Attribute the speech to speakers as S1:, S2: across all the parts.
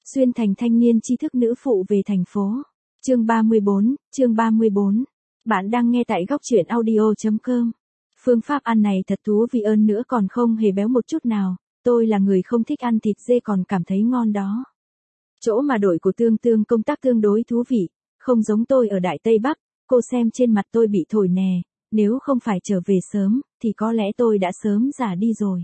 S1: Xuyên thành thanh niên tri thức nữ phụ về thành phố. Chương 34. Bạn đang nghe tại góc truyện audio.com. Phương pháp ăn này thật thú vị hơn nữa còn không hề béo một chút nào, tôi là người không thích ăn thịt dê còn cảm thấy ngon đó. Chỗ mà đội của Tương công tác tương đối thú vị, không giống tôi ở Đại Tây Bắc, cô xem trên mặt tôi bị thổi nè, nếu không phải trở về sớm, thì có lẽ tôi đã sớm già đi rồi.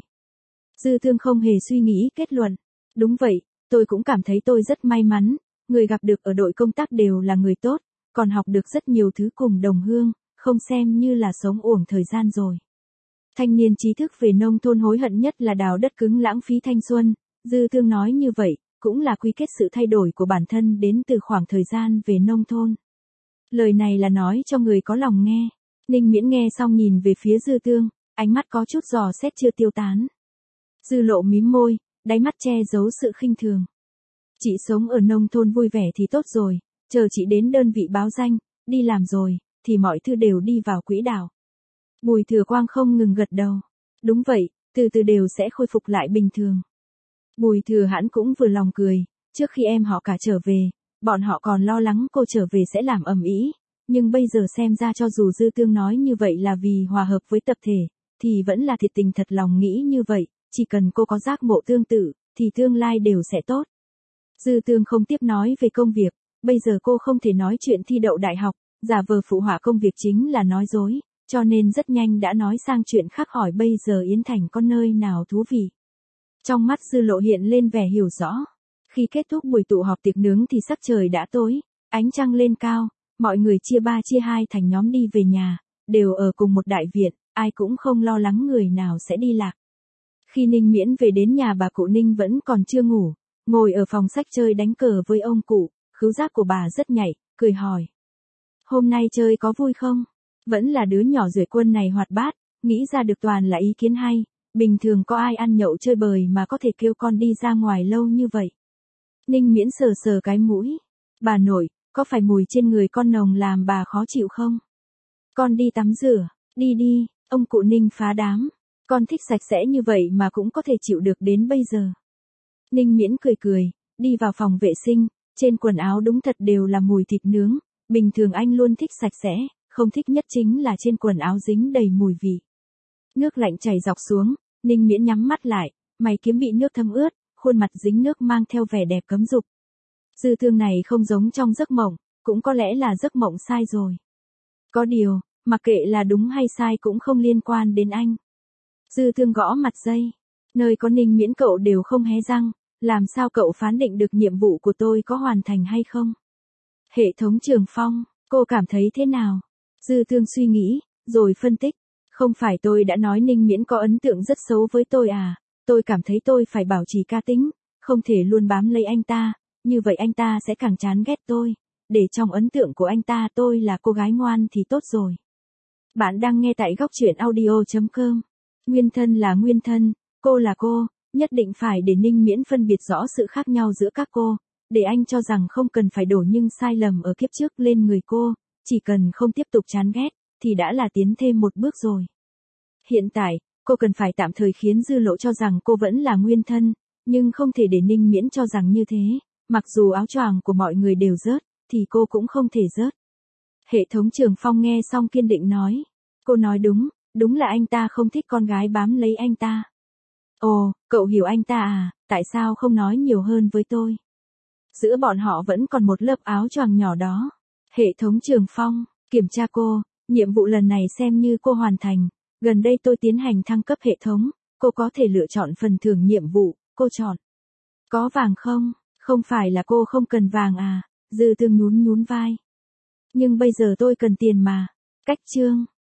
S1: Dư Tương không hề suy nghĩ kết luận. Đúng vậy, tôi cũng cảm thấy tôi rất may mắn, người gặp được ở đội công tác đều là người tốt, còn học được rất nhiều thứ cùng đồng hương, không xem như là sống uổng thời gian rồi. Thanh niên trí thức về nông thôn hối hận nhất là đào đất cứng lãng phí thanh xuân, Dư Tương nói như vậy, cũng là quy kết sự thay đổi của bản thân đến từ khoảng thời gian về nông thôn. Lời này là nói cho người có lòng nghe. Ninh Miễn nghe xong nhìn về phía Dư Tương, ánh mắt có chút dò xét chưa tiêu tán. Dư Lộ mím môi, đáy mắt che giấu sự khinh thường. Chị sống ở nông thôn vui vẻ thì tốt rồi, chờ chị đến đơn vị báo danh, đi làm rồi, thì mọi thứ đều đi vào quỹ đạo. Bùi Thừa Quang không ngừng gật đầu. Đúng vậy, từ từ đều sẽ khôi phục lại bình thường. Bùi Thừa Hãn cũng vừa lòng cười, trước khi em họ cả trở về, bọn họ còn lo lắng cô trở về sẽ làm ầm ĩ, nhưng bây giờ xem ra cho dù Dư Tương nói như vậy là vì hòa hợp với tập thể, thì vẫn là thiệt tình thật lòng nghĩ như vậy, chỉ cần cô có giác ngộ tương tự, thì tương lai đều sẽ tốt. Dư Tương không tiếp nói về công việc, bây giờ cô không thể nói chuyện thi đậu đại học, giả vờ phụ họa công việc chính là nói dối, cho nên rất nhanh đã nói sang chuyện khác, hỏi bây giờ Yến Thành có nơi nào thú vị. Trong mắt Dư Lộ hiện lên vẻ hiểu rõ. Khi kết thúc buổi tụ họp tiệc nướng thì sắc trời đã tối, ánh trăng lên cao, mọi người chia 3 chia 2 thành nhóm đi về nhà, đều ở cùng một đại viện, ai cũng không lo lắng người nào sẽ đi lạc. Khi Ninh Miễn về đến nhà bà cụ Ninh vẫn còn chưa ngủ, ngồi ở phòng sách chơi đánh cờ với ông cụ, khứu giác của bà rất nhạy, cười hỏi. Hôm nay chơi có vui không? Vẫn là đứa nhỏ Duệ Quân này hoạt bát, nghĩ ra được toàn là ý kiến hay, bình thường có ai ăn nhậu chơi bời mà có thể kêu con đi ra ngoài lâu như vậy. Ninh Miễn sờ sờ cái mũi. Bà nội, có phải mùi trên người con nồng làm bà khó chịu không? Con đi tắm rửa, đi, ông cụ Ninh phá đám. Con thích sạch sẽ như vậy mà cũng có thể chịu được đến bây giờ. Ninh Miễn cười, đi vào phòng vệ sinh, trên quần áo đúng thật đều là mùi thịt nướng, bình thường anh luôn thích sạch sẽ, không thích nhất chính là trên quần áo dính đầy mùi vị. Nước lạnh chảy dọc xuống, Ninh Miễn nhắm mắt lại, mày kiếm bị nước thấm ướt, khuôn mặt dính nước mang theo vẻ đẹp cấm dục. Dư Tương này không giống trong giấc mộng, cũng có lẽ là giấc mộng sai rồi. Có điều, mặc kệ là đúng hay sai cũng không liên quan đến anh. Dư Tương gõ mặt dây. Nơi có Ninh Miễn cậu đều không hé răng, làm sao cậu phán định được nhiệm vụ của tôi có hoàn thành hay không? Hệ thống Trường Phong, cô cảm thấy thế nào? Dư Tương suy nghĩ, rồi phân tích. Không phải tôi đã nói Ninh Miễn có ấn tượng rất xấu với tôi à? Tôi cảm thấy tôi phải bảo trì cá tính, không thể luôn bám lấy anh ta, như vậy anh ta sẽ càng chán ghét tôi, để trong ấn tượng của anh ta tôi là cô gái ngoan thì tốt rồi. Bạn đang nghe tại góc truyện audio.com. Nguyên thân là nguyên thân, cô là cô, nhất định phải để Ninh Miễn phân biệt rõ sự khác nhau giữa các cô, để anh cho rằng không cần phải đổ những sai lầm ở kiếp trước lên người cô, chỉ cần không tiếp tục chán ghét, thì đã là tiến thêm một bước rồi. Hiện tại, cô cần phải tạm thời khiến Dư Lộ cho rằng cô vẫn là nguyên thân, nhưng không thể để Ninh Miễn cho rằng như thế, mặc dù áo choàng của mọi người đều rớt, thì cô cũng không thể rớt. Hệ thống Trường Phong nghe xong kiên định nói. Cô nói đúng là anh ta không thích con gái bám lấy anh ta. Ồ, cậu hiểu anh ta à, tại sao không nói nhiều hơn với tôi? Giữa bọn họ vẫn còn một lớp áo choàng nhỏ đó. Hệ thống Trường Phong, kiểm tra cô, nhiệm vụ lần này xem như cô hoàn thành. Gần đây tôi tiến hành thăng cấp hệ thống, cô có thể lựa chọn phần thưởng nhiệm vụ, cô chọn. Có vàng không? Không phải là cô không cần vàng à? Dư Tương nhún vai. Nhưng bây giờ tôi cần tiền mà. Cách chương.